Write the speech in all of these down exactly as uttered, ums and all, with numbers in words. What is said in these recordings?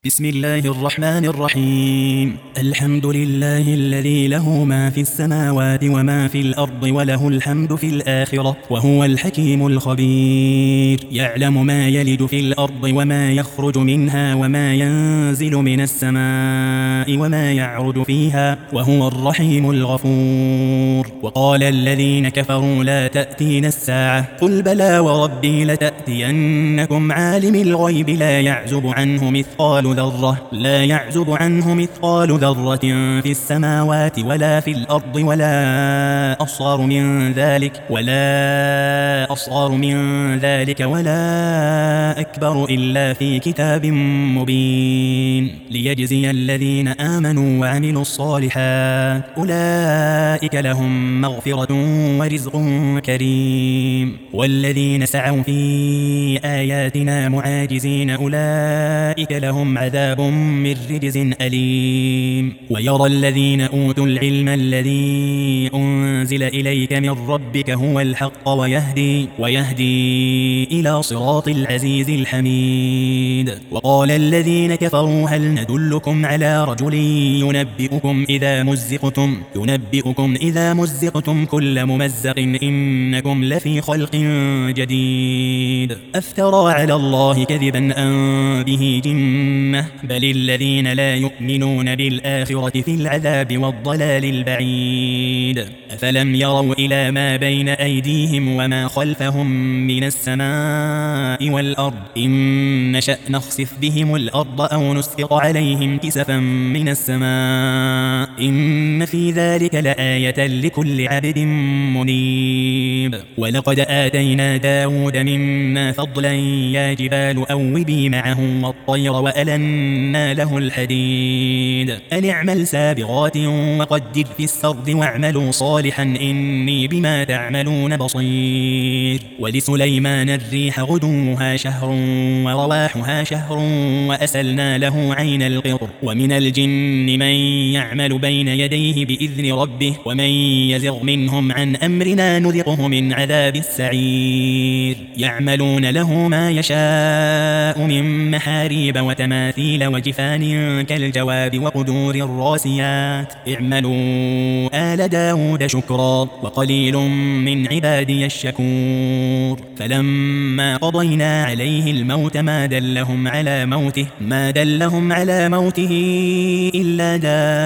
بسم الله الرحمن الرحيم. الحمد لله الذي له ما في السماوات وما في الأرض وله الحمد في الآخرة وهو الحكيم الخبير. يعلم ما يلج في الأرض وما يخرج منها وما ينزل من السماء وما يعرج فيها وهو الرحيم الغفور. وقال الذين كفروا لا تأتينا الساعة قل بلى وربي لتأتينكم عالم الغيب لا يعزب عنه مثقال ذرة لا يعزب عنه مثقال ذرة في السماوات ولا في الأرض ولا أصغر من ذلك ولا أصغر من ذلك ولا أكبر إلا في كتاب مبين ليجزي الذين آمنوا وعملوا الصالحات أولئك لهم مغفرة ورزق كريم. والذين سعوا في آياتنا معاجزين أولئك لهم عذاب من رجز أليم. ويرى الذين أوتوا العلم الذي أنزل إليك من ربك هو الحق ويهدي, ويهدي إلى صراط العزيز الحميد. وقال الذين كفروا هل ندلكم على رجل ينبئكم إذا مزقتم ينبئكم إذا مزقتم كل ممزق إنكم لفي خلق جديد أفترى على الله كذبا أم به جنة بل الذين لا يؤمنون بالآخرة في العذاب والضلال البعيد. أفلم يروا إلى ما بين أيديهم وما خلفهم من السماء والأرض إن نشأ نخسف بهم الأرض أو نسقط عليهم كسفا من السماء إن في ذلك لآية لكل عبد منيب. ولقد آتينا داود منا فضلا يا جبال أوبي معه والطير وألنا له الحديد أن اعمل سابغات وقدر في السرد واعملوا صالحا إني بما تعملون بصير. ولسليمان الريح غدوها شهر ورواحها شهر وأسلنا له عين القطر ومن الجن من يعمل بين يديه بإذن ربه ومن يزغ منهم عن أمرنا نذقه من عذاب السعير. يعملون له ما يشاء من محاريب وتماثيل وجفان كالجواب وقدور الراسيات اعملوا آل داود شكرا وقليل من عبادي الشكور. فلما قضينا عليه الموت ما دلهم على موته ما دلهم على موته إلا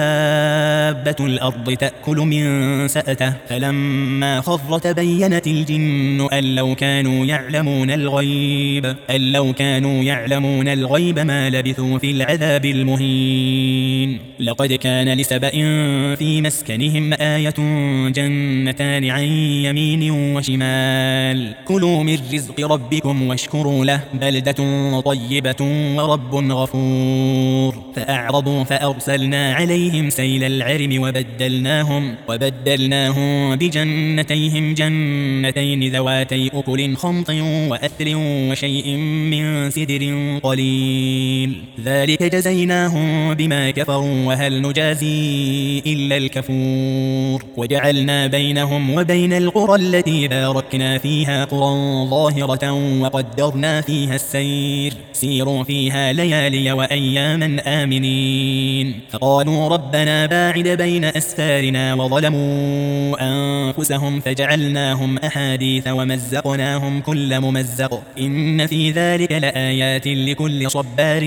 دابة الأرض تأكل من سأته فلما خر تبينت الجن أن لو كانوا يعلمون الغيب أن لو كانوا يعلمون الغيب ما لبثوا في العذاب المهين. لقد كان لسبأ في مسكنهم آية جنتان عن يمين وشمال كلوا من رزق ربكم واشكروا له بلدة طيبة ورب غفور. فأعرضوا فأرسلنا عليهم سيل العرم وبدلناهم وبدلناهم بجنتيهم جنتين ذواتي أكل خمط وأثل وشيء من سدر قليل ذلك جزيناهم بما كفروا وهل نجازي إلا الكفور. وجعلنا بينهم وبين القرى التي باركنا فيها قرى ظاهرة وقدرنا فيها السير سيروا فيها ليالي وأياما آمنين. فقالوا ربنا باعد بين أسفارنا وظلموا أنفسهم فجعلناهم أحاديث ومزقناهم كل ممزق إن في ذلك لآيات لكل صبار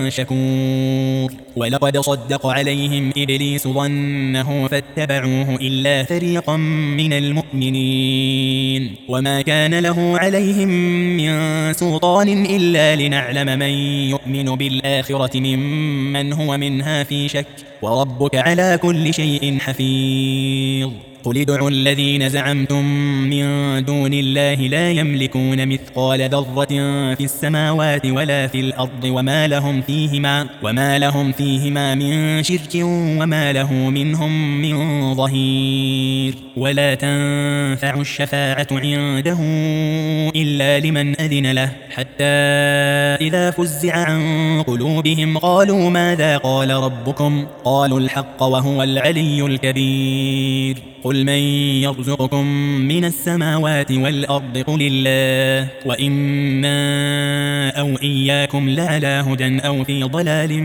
شكور. ولقد صدق عليهم إبليس ظنه فاتبعوه إلا فريقا من المؤمنين وما كان له عليهم من سلطان إلا لنعلم من يؤمن بالآخرة ممن هو منها في شك وربك على كل شيء حفيظ. قل ادعوا الذين زعمتم من دون الله لا يملكون مثقال ذرة في السماوات ولا في الأرض وما لهم فيهما وما لهم فيهما من شرك وما له منهم من ظهير. ولا تنفع الشفاعة عنده إلا لمن أذن له حتى إذا فزع عن قلوبهم قالوا ماذا قال ربكم قالوا الحق وهو العلي الكبير. قل من يرزقكم من السماوات والأرض قل الله وإنا أو إياكم لعلى هدى أو في ضلال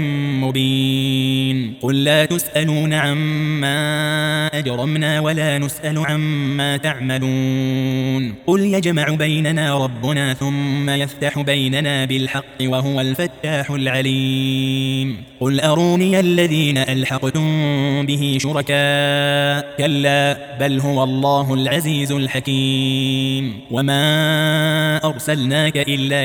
مبين قل لا تسألون عما أجرمنا ولا نسأل عما تعملون قل يجمع بيننا ربنا ثم يفتح بيننا بالحق وهو الفتاح العليم قل أروني الذين ألحقتم به شركاء كلا بل هو الله العزيز الحكيم وما أرسلناك إلا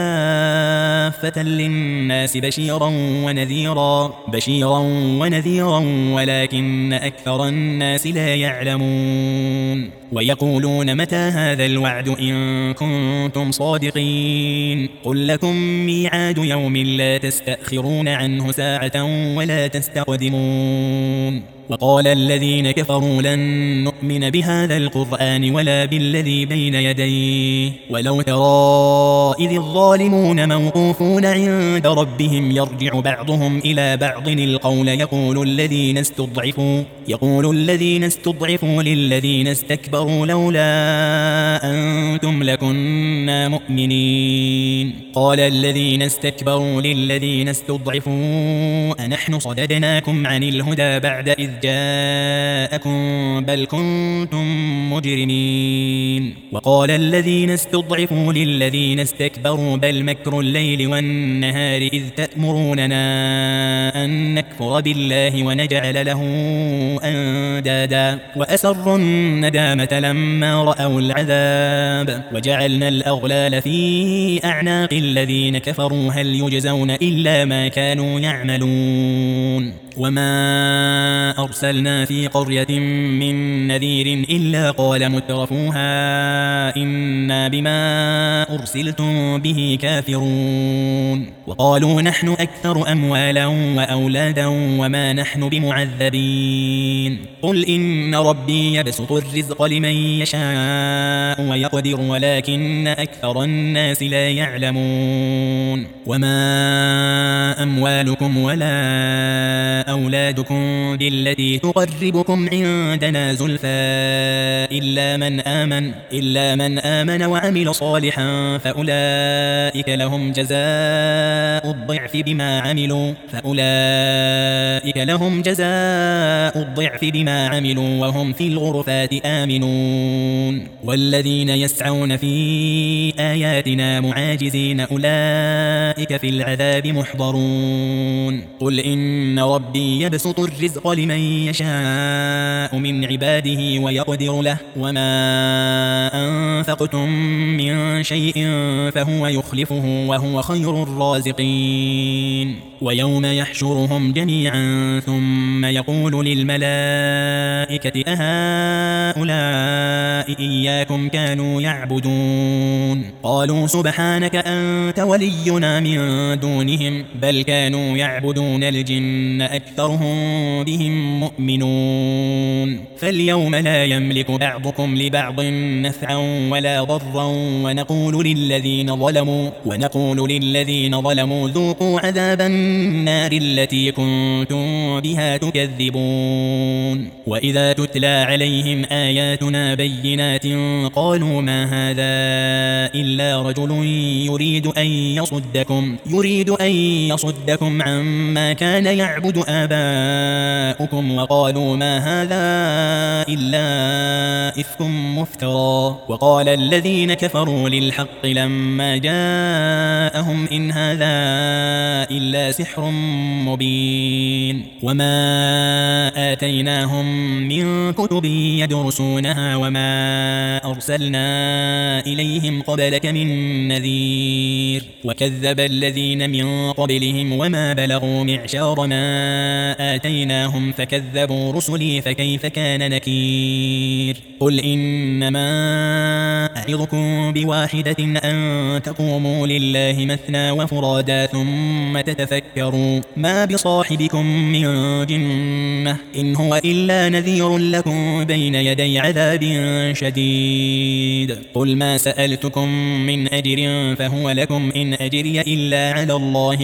كافة للناس بشيرا ونذيرا بشيرا ونذيرا ولكن أكثر الناس لا يعلمون ويقولون متى هذا الوعد إن كنتم صادقين قل لكم ميعاد يوم لا تستأخرون عنه ساعة ولا تستقدمون وقال الذين كفروا لن نؤمن بهذا القرآن ولا بالذي بين يديه ولو ترى إذ الظالمون موقوفون عند ربهم يرجع بعضهم إلى بعض القول يقول الذين استضعفوا يقول الذين استضعفوا للذين استكبروا لولا أنتم لكنا مؤمنين قال الذين استكبروا للذين استضعفوا أنحن صددناكم عن الهدى بعد إذ جاءكم بل كنتم مجرمين وقال الذين استضعفوا للذين استكبروا بل مكر الليل والنهار إذ تأمروننا أن نكفر بالله ونجعل له أندادا وأسروا الندامة لما رأوا العذاب وجعلنا الأغلال في أعناق الذين كفروا هل يجزون إلا ما كانوا يعملون وما أرسلنا في قرية من نذير إلا قال مترفوها إنا بما أرسلتم به كافرون وقالوا نحن أكثر أموالا وأولادا وما نحن بمعذبين قل إن ربي يبسط الرزق لمن يشاء ويقدر ولكن أكثر الناس لا يعلمون وما أموالكم ولا أولادكم بالتي تقربكم عندنا زلفى إلا من آمن إلا من آمن وعمل صالحا فأولئك لهم جزاء الضعف بما عملوا فأولئك لهم جزاء الضعف بما عملوا وهم في الغرفات آمنون والذين يسعون في آياتنا معاجزين أولئك في العذاب محضرون قل إن ربي يبسط الرزق لمن يشاء من عباده ويقدر له وما أنفقتم من شيء فهو يخلفه وهو خير الرازقين ويوم يحشرهم جميعا ثم يقول للملائكة أهؤلاء إياكم كانوا يعبدون قالوا سبحانك أنت ولينا من دونهم بل كانوا يعبدون الجن أكثرهم بهم مؤمنون فاليوم لا يملك بعضكم لبعض نفعا ولا ضرا ونقول للذين ظلموا ونقول للذين ظلموا ذوقوا عذاب النار التي كنتم بها تكذبون وإذا تتلى عليهم آياتنا بينات قالوا ما هذا إلا رجل يريد أن يصدكم يريد أن يصدكم عما كان يعبد آباؤكم وقالوا ما هذا إلا إفك مفترى وقال الذين كفروا للحق لما جاءهم إن هذا إلا سحر مبين وما آتيناهم من كتب يدرسونها وما أرسلنا إليهم قبلك من نذير وكذب الذين من قبلهم وما بلغوا معشار ما آتيناهم فكذبوا رسلي فكيف كان نكير قل إنما أعظكم بواحدة أن تقوموا لله مثنى وفرادا ثم تتفكروا ما بصاحبكم من جنة إن هو إلا نذير لكم بين يدي عذاب شديد قل ما سألتكم من أجر فهو لكم إن أجري إلا على الله وهو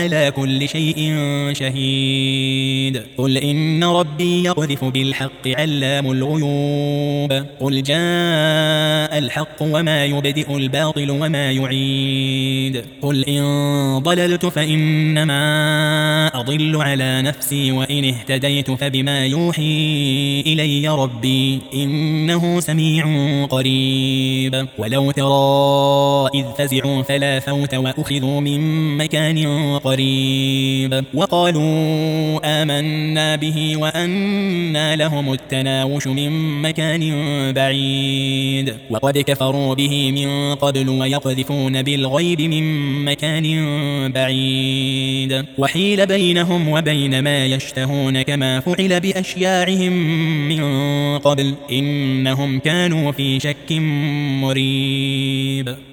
على كل شيء شهيد قل إن ربي يقذف بالحق علام الغيوب قل جاء الحق وما يبدئ الباطل وما يعيد قل إن ضللت فإنما أضل على نفسي وإن اهتديت فبما يوحي إلي ربي إنه سميع قريب ولو ترى إذ فزعوا فلا فوت وأخذوا من مكان قريب وقالوا آمنا به وأنى لهم التناوش من مكان بعيد وقد كفروا به من قبل ويقذفون بالغيب من مكان بعيد وحيل بينهم وبين ما يشتهون كما فعل بأشياعهم من قبل إنهم كانوا في شك مريب.